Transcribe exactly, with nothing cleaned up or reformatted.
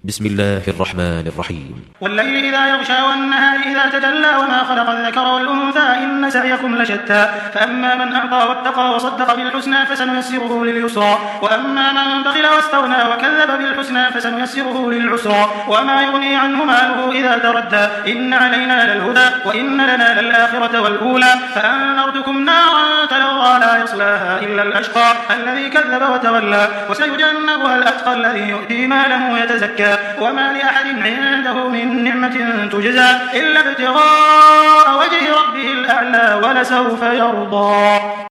بسم الله الرحمن الرحيم. والليل إذا يغشى والنهار إذا تجلى وما خلق الذكر والأنثى إن سعيكم لشتى فأما من أعطى واتقى وصدق بالحسنى فسنيسره لليسرى وأما من بخل واستغنى وكذب بالحسنى فسنيسره للعسرى وما يغني عنه ماله إذا تردى إن علينا للهدى وإن لنا للآخرة والأولى فأنذرتكم نارا تلظى لا يصلاها إلا الأشقى الذي كذب وتولى وسيجنبها الأتقى الذي يؤتي ماله يتزكى وما لأحد عنده من نعمة تجزى إلا ابتغاء وجه ربه الأعلى ولسوف يرضى.